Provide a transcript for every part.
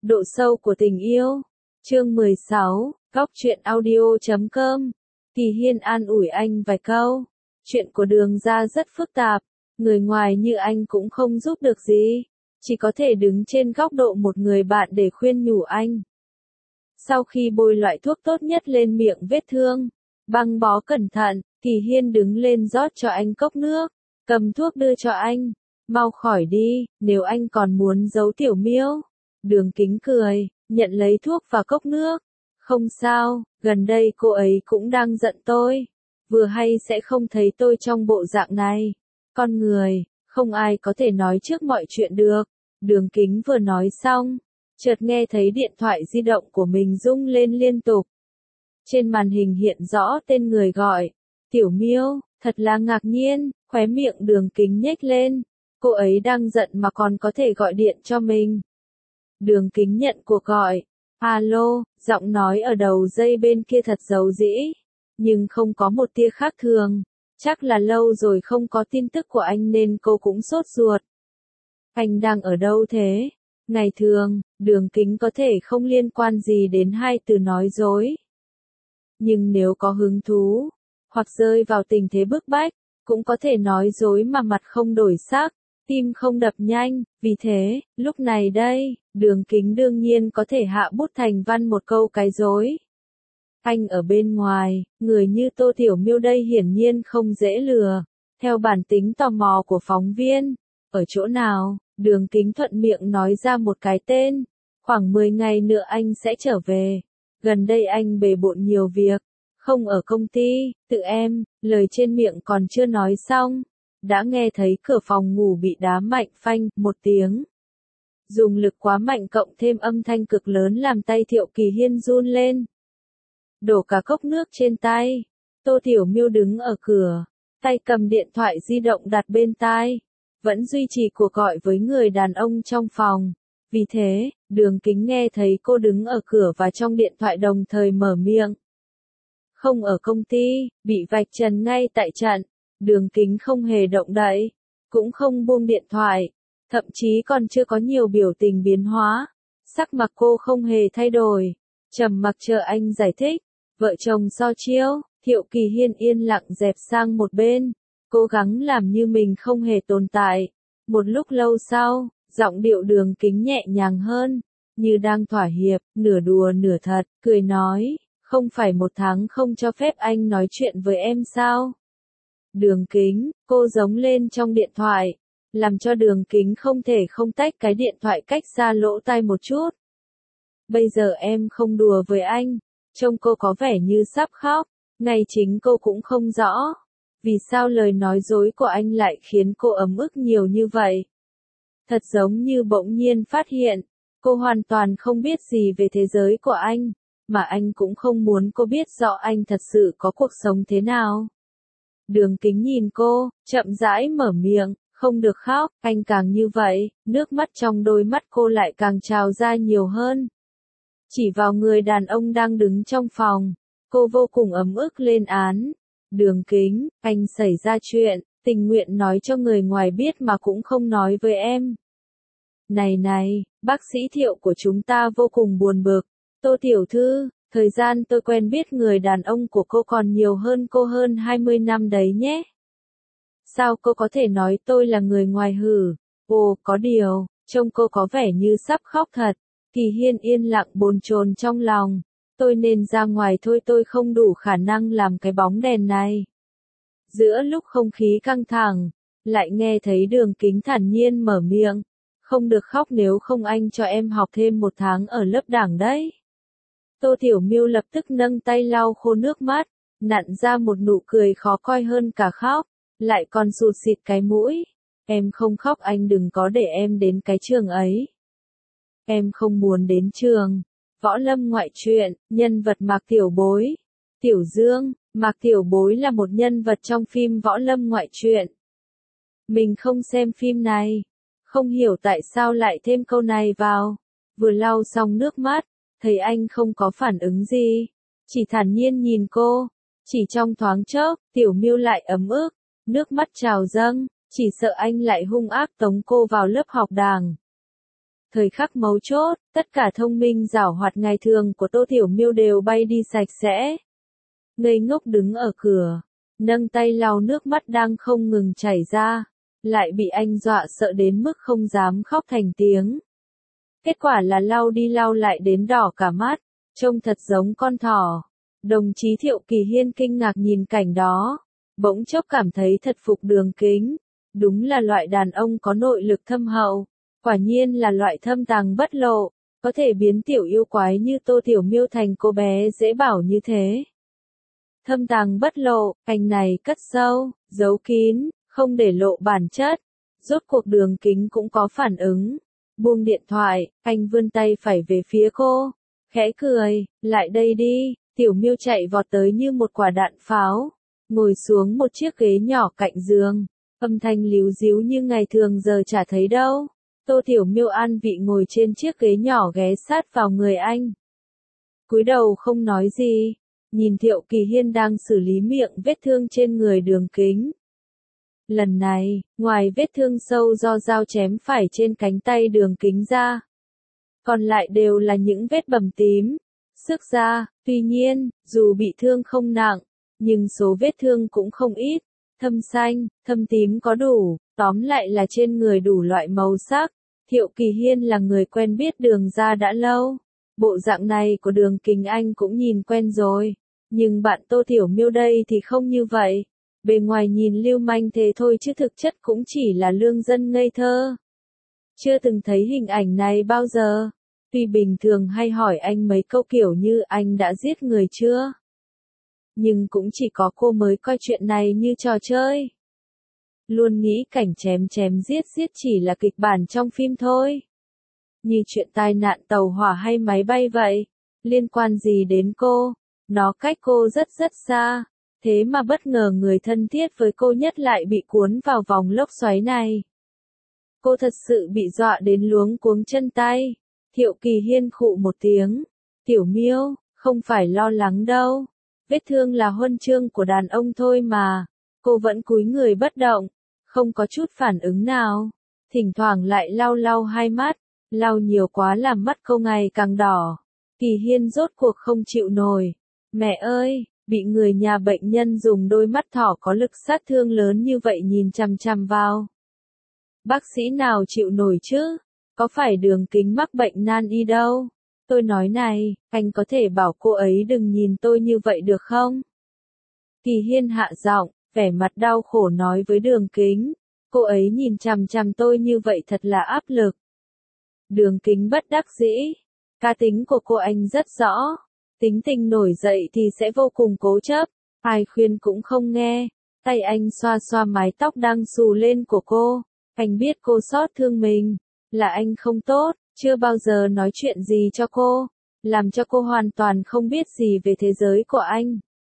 Độ sâu của tình yêu. Chương 16, góc truyện audio.com. Kỳ Hiên an ủi anh vài câu. Chuyện của Đường ra rất phức tạp, người ngoài như anh cũng không giúp được gì, chỉ có thể đứng trên góc độ một người bạn để khuyên nhủ anh. Sau khi bôi loại thuốc tốt nhất lên miệng vết thương, băng bó cẩn thận, Kỳ Hiên đứng lên rót cho anh cốc nước, cầm thuốc đưa cho anh. Mau khỏi đi, nếu anh còn muốn giấu Tiểu Miêu. Đường Kính cười, nhận lấy thuốc và cốc nước. Không sao, gần đây cô ấy cũng đang giận tôi. Vừa hay sẽ không thấy tôi trong bộ dạng này. Con người, không ai có thể nói trước mọi chuyện được. Đường Kính vừa nói xong, chợt nghe thấy điện thoại di động của mình rung lên liên tục. Trên màn hình hiện rõ tên người gọi, Tiểu Miêu, thật là ngạc nhiên, khóe miệng Đường Kính nhếch lên. Cô ấy đang giận mà còn có thể gọi điện cho mình. Đường Kính nhận cuộc gọi. Alo, giọng nói ở đầu dây bên kia thật dầu dĩ, nhưng không có một tia khác thường. Chắc là lâu rồi không có tin tức của anh nên cô cũng sốt ruột. Anh đang ở đâu thế? Ngày thường, Đường Kính có thể không liên quan gì đến hai từ nói dối. Nhưng nếu có hứng thú, hoặc rơi vào tình thế bức bách, cũng có thể nói dối mà mặt không đổi sắc, tim không đập nhanh. Vì thế, lúc này đây, Đường Kính đương nhiên có thể hạ bút thành văn một câu cái dối. Anh ở bên ngoài, người như Tô Tiểu Miêu đây hiển nhiên không dễ lừa. Theo bản tính tò mò của phóng viên, ở chỗ nào, Đường Kính thuận miệng nói ra một cái tên. Khoảng 10 ngày nữa anh sẽ trở về. Gần đây anh bề bộn nhiều việc, không ở công ty, tự em, lời trên miệng còn chưa nói xong. Đã nghe thấy cửa phòng ngủ bị đá mạnh phanh một tiếng. Dùng lực quá mạnh cộng thêm âm thanh cực lớn làm tay Thiệu Kỳ Hiên run lên. Đổ cả cốc nước trên tay. Tô Tiểu Miêu đứng ở cửa, tay cầm điện thoại di động đặt bên tai, vẫn duy trì cuộc gọi với người đàn ông trong phòng. Vì thế, Đường Kính nghe thấy cô đứng ở cửa và trong điện thoại đồng thời mở miệng. Không ở công ty, bị vạch trần ngay tại trận. Đường Kính không hề động đậy, cũng không buông điện thoại, thậm chí còn chưa có nhiều biểu tình biến hóa. Sắc mặt cô không hề thay đổi, trầm mặc chờ anh giải thích. Vợ chồng so chiêu, Thiệu Kỳ Hiên yên lặng dẹp sang một bên, cố gắng làm như mình không hề tồn tại. Một lúc lâu sau, giọng điệu Đường Kính nhẹ nhàng hơn, như đang thỏa hiệp, nửa đùa nửa thật, cười nói, không phải 1 tháng không cho phép anh nói chuyện với em sao? Đường Kính, cô giống lên trong điện thoại, làm cho Đường Kính không thể không tách cái điện thoại cách xa lỗ tai một chút. Bây giờ em không đùa với anh, trông cô có vẻ như sắp khóc, ngay chính cô cũng không rõ. Vì sao lời nói dối của anh lại khiến cô ấm ức nhiều như vậy? Thật giống như bỗng nhiên phát hiện, cô hoàn toàn không biết gì về thế giới của anh, mà anh cũng không muốn cô biết rõ anh thật sự có cuộc sống thế nào. Đường Kính nhìn cô, chậm rãi mở miệng, không được khóc, anh càng như vậy, nước mắt trong đôi mắt cô lại càng trào ra nhiều hơn. Chỉ vào người đàn ông đang đứng trong phòng, cô vô cùng ấm ức lên án. Đường Kính, anh xảy ra chuyện, tình nguyện nói cho người ngoài biết mà cũng không nói với em. Này, bác sĩ Thiệu của chúng ta vô cùng buồn bực. Tô tiểu thư, thời gian tôi quen biết người đàn ông của cô còn nhiều hơn cô hơn 20 năm đấy nhé. Sao cô có thể nói tôi là người ngoài hử? Ồ, có điều, trông cô có vẻ như sắp khóc thật. Kỳ Hiên yên lặng bồn chồn trong lòng. Tôi nên ra ngoài thôi, tôi không đủ khả năng làm cái bóng đèn này. Giữa lúc không khí căng thẳng, lại nghe thấy Đường Kính thản nhiên mở miệng. Không được khóc, nếu không anh cho em học thêm 1 tháng ở lớp đảng đấy. Tô Tiểu Miêu lập tức nâng tay lau khô nước mắt, nặn ra một nụ cười khó coi hơn cả khóc, lại còn sụt sịt cái mũi. Em không khóc, anh đừng có để em đến cái trường ấy. Em không muốn đến trường. Võ Lâm ngoại truyện, nhân vật Mạc Tiểu Bối. Tiểu Dương, Mạc Tiểu Bối là một nhân vật trong phim Võ Lâm ngoại truyện. Mình không xem phim này, không hiểu tại sao lại thêm câu này vào. Vừa lau xong nước mắt, thấy anh không có phản ứng gì, chỉ thản nhiên nhìn cô. Chỉ trong thoáng chốc, Tiểu Miêu lại ấm ức, nước mắt trào dâng, chỉ sợ anh lại hung ác tống cô vào lớp học đàng. Thời khắc mấu chốt, tất cả thông minh giảo hoạt ngày thường của Tô Tiểu Miêu đều bay đi sạch sẽ. Ngây ngốc đứng ở cửa, nâng tay lau nước mắt đang không ngừng chảy ra, lại bị anh dọa sợ đến mức không dám khóc thành tiếng. Kết quả là lau đi lau lại đến đỏ cả mắt, trông thật giống con thỏ. Đồng chí Thiệu Kỳ Hiên kinh ngạc nhìn cảnh đó, bỗng chốc cảm thấy thật phục Đường Kính. Đúng là loại đàn ông có nội lực thâm hậu, quả nhiên là loại thâm tàng bất lộ, có thể biến tiểu yêu quái như Tô Tiểu Miêu thành cô bé dễ bảo như thế. Thâm tàng bất lộ, anh này cất sâu, giấu kín, không để lộ bản chất. Rốt cuộc Đường Kính cũng có phản ứng. Buông điện thoại, anh vươn tay phải về phía cô, khẽ cười, lại đây đi. Tiểu Miêu chạy vọt tới như một quả đạn pháo, ngồi xuống một chiếc ghế nhỏ cạnh giường, âm thanh líu díu như ngày thường giờ chả thấy đâu. Tô Tiểu Miêu an vị ngồi trên chiếc ghế nhỏ ghé sát vào người anh. Cúi đầu không nói gì, nhìn Thiệu Kỳ Hiên đang xử lý miệng vết thương trên người Đường Kính. Lần này, ngoài vết thương sâu do dao chém phải trên cánh tay Đường Kính ra, còn lại đều là những vết bầm tím, xước da. Tuy nhiên, dù bị thương không nặng, nhưng số vết thương cũng không ít, thâm xanh, thâm tím có đủ, tóm lại là trên người đủ loại màu sắc. Thiệu Kỳ Hiên là người quen biết Đường gia đã lâu, bộ dạng này của Đường Kính anh cũng nhìn quen rồi, nhưng bạn Tô Tiểu Miêu đây thì không như vậy. Bề ngoài nhìn lưu manh thế thôi chứ thực chất cũng chỉ là lương dân ngây thơ. Chưa từng thấy hình ảnh này bao giờ. Tuy bình thường hay hỏi anh mấy câu kiểu như anh đã giết người chưa? Nhưng cũng chỉ có cô mới coi chuyện này như trò chơi. Luôn nghĩ cảnh chém chém giết giết chỉ là kịch bản trong phim thôi. Như chuyện tai nạn tàu hỏa hay máy bay vậy. Liên quan gì đến cô? Nó cách cô rất rất xa. Thế mà bất ngờ người thân thiết với cô nhất lại bị cuốn vào vòng lốc xoáy này. Cô thật sự bị dọa đến luống cuống chân tay. Thiệu Kỳ Hiên khụ một tiếng. Tiểu Miêu, không phải lo lắng đâu. Vết thương là huân chương của đàn ông thôi mà. Cô vẫn cúi người bất động, không có chút phản ứng nào. Thỉnh thoảng lại lau lau hai mắt, lau nhiều quá làm mắt cô ngày càng đỏ. Kỳ Hiên rốt cuộc không chịu nổi. Mẹ ơi, bị người nhà bệnh nhân dùng đôi mắt thỏ có lực sát thương lớn như vậy nhìn chằm chằm vào. Bác sĩ nào chịu nổi chứ? Có phải Đường Kính mắc bệnh nan y đâu? Tôi nói này, anh có thể bảo cô ấy đừng nhìn tôi như vậy được không? Kỳ Hiên hạ giọng, vẻ mặt đau khổ nói với Đường Kính. Cô ấy nhìn chằm chằm tôi như vậy thật là áp lực. Đường Kính bất đắc dĩ. Cá tính của cô anh rất rõ. Tính tình nổi dậy thì sẽ vô cùng cố chấp. Ai khuyên cũng không nghe. Tay anh xoa xoa mái tóc đang xù lên của cô. Anh biết cô xót thương mình. Là anh không tốt, chưa bao giờ nói chuyện gì cho cô, làm cho cô hoàn toàn không biết gì về thế giới của anh.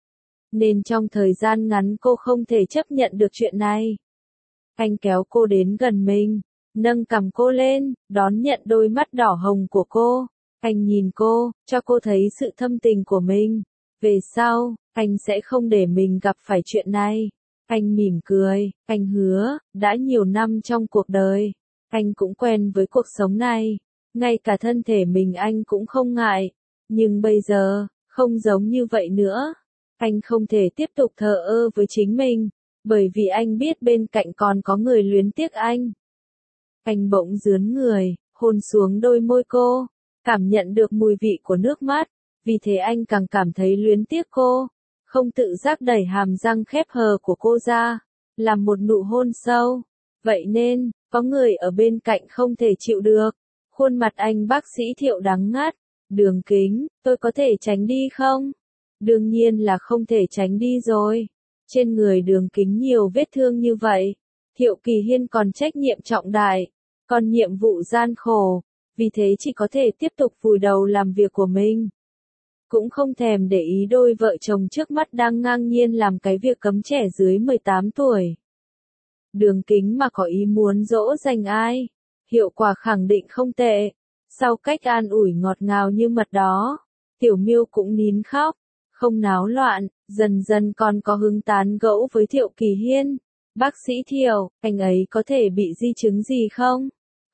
Nên trong thời gian ngắn cô không thể chấp nhận được chuyện này. Anh kéo cô đến gần mình, nâng cằm cô lên, đón nhận đôi mắt đỏ hồng của cô. Anh nhìn cô, cho cô thấy sự thâm tình của mình. Về sau, anh sẽ không để mình gặp phải chuyện này. Anh mỉm cười, anh hứa, đã nhiều năm trong cuộc đời. Anh cũng quen với cuộc sống này, ngay cả thân thể mình anh cũng không ngại, nhưng bây giờ, không giống như vậy nữa. Anh không thể tiếp tục thờ ơ với chính mình, bởi vì anh biết bên cạnh còn có người luyến tiếc anh. Anh bỗng rướn người, hôn xuống đôi môi cô, cảm nhận được mùi vị của nước mắt, vì thế anh càng cảm thấy luyến tiếc cô, không tự giác đẩy hàm răng khép hờ của cô ra, làm một nụ hôn sâu. Vậy nên, có người ở bên cạnh không thể chịu được. Khuôn mặt anh bác sĩ Thiệu đắng ngắt. Đường Kính, tôi có thể tránh đi không? Đương nhiên là không thể tránh đi rồi. Trên người Đường Kính nhiều vết thương như vậy. Thiệu Kỳ Hiên còn trách nhiệm trọng đại, còn nhiệm vụ gian khổ. Vì thế chỉ có thể tiếp tục vùi đầu làm việc của mình. Cũng không thèm để ý đôi vợ chồng trước mắt đang ngang nhiên làm cái việc cấm trẻ dưới 18 tuổi. Đường Kính mà có ý muốn dỗ dành ai, hiệu quả khẳng định không tệ. Sau cách an ủi ngọt ngào như mật đó, Tiểu Miêu cũng nín khóc, không náo loạn, dần dần còn có hứng tán gẫu với Thiệu Kỳ Hiên. Bác sĩ Thiệu, anh ấy có thể bị di chứng gì không?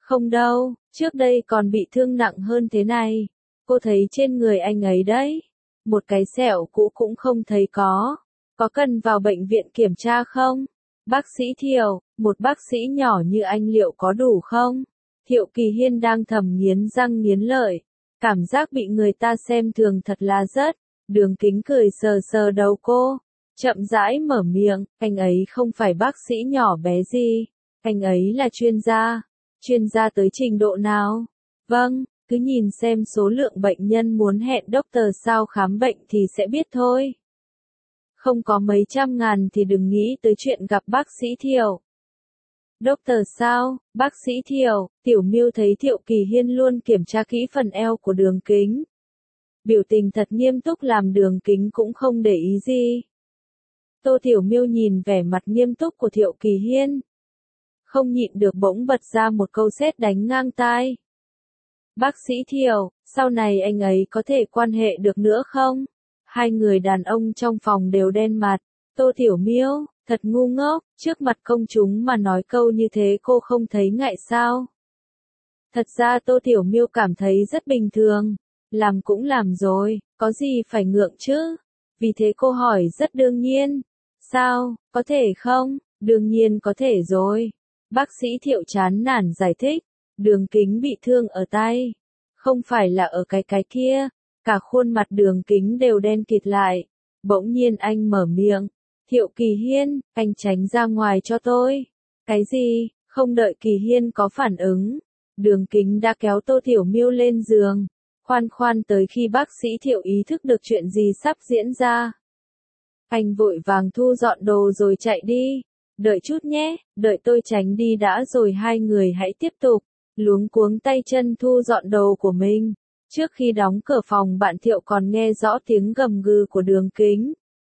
Không đâu, trước đây còn bị thương nặng hơn thế này. Cô thấy trên người anh ấy đấy. Một cái sẹo cũ cũng không thấy có. Có cần vào bệnh viện kiểm tra không? Bác sĩ Thiệu, một bác sĩ nhỏ như anh liệu có đủ không? Thiệu Kỳ Hiên đang thầm nghiến răng nghiến lợi. Cảm giác bị người ta xem thường thật là rất. Đường Kính cười sờ sờ đầu cô. Chậm rãi mở miệng, anh ấy không phải bác sĩ nhỏ bé gì. Anh ấy là chuyên gia. Chuyên gia tới trình độ nào? Vâng, cứ nhìn xem số lượng bệnh nhân muốn hẹn doctor sao khám bệnh thì sẽ biết thôi. Không có mấy trăm ngàn thì đừng nghĩ tới chuyện gặp bác sĩ Thiệu. Doctor sao? Bác sĩ Thiệu, Tiểu Miêu thấy Thiệu Kỳ Hiên luôn kiểm tra kỹ phần eo của Đường Kính. Biểu tình thật nghiêm túc làm Đường Kính cũng không để ý gì. Tô Tiểu Miêu nhìn vẻ mặt nghiêm túc của Thiệu Kỳ Hiên. Không nhịn được bỗng bật ra một câu sét đánh ngang tai. Bác sĩ Thiệu, sau này anh ấy có thể quan hệ được nữa không? Hai người đàn ông trong phòng đều đen mặt. Tô Tiểu Miêu, thật ngu ngốc, trước mặt công chúng mà nói câu như thế cô không thấy ngại sao? Thật ra Tô Tiểu Miêu cảm thấy rất bình thường. Làm cũng làm rồi, có gì phải ngượng chứ? Vì thế cô hỏi rất đương nhiên. Sao, có thể không? Đương nhiên có thể rồi. Bác sĩ Thiệu chán nản giải thích. Đường Kính bị thương ở tay. Không phải là ở cái kia. Cả khuôn mặt Đường Kính đều đen kịt lại. Bỗng nhiên anh mở miệng. Thiệu Kỳ Hiên, anh tránh ra ngoài cho tôi. Cái gì? Không đợi Kỳ Hiên có phản ứng. Đường Kính đã kéo Tô Tiểu Miêu lên giường. Khoan khoan tới khi bác sĩ Thiệu ý thức được chuyện gì sắp diễn ra. Anh vội vàng thu dọn đồ rồi chạy đi. Đợi chút nhé, đợi tôi tránh đi đã rồi hai người hãy tiếp tục. Luống cuống tay chân thu dọn đồ của mình. Trước khi đóng cửa phòng bạn Thiệu còn nghe rõ tiếng gầm gừ của Đường Kính.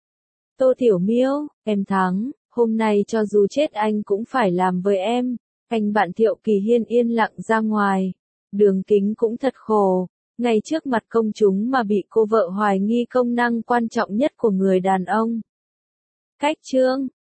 Tô Tiểu Miêu, em thắng, hôm nay cho dù chết anh cũng phải làm với em. Anh bạn Thiệu Kỳ Hiên yên lặng ra ngoài. Đường Kính cũng thật khổ. Ngay trước mặt công chúng mà bị cô vợ hoài nghi công năng quan trọng nhất của người đàn ông. Cách chương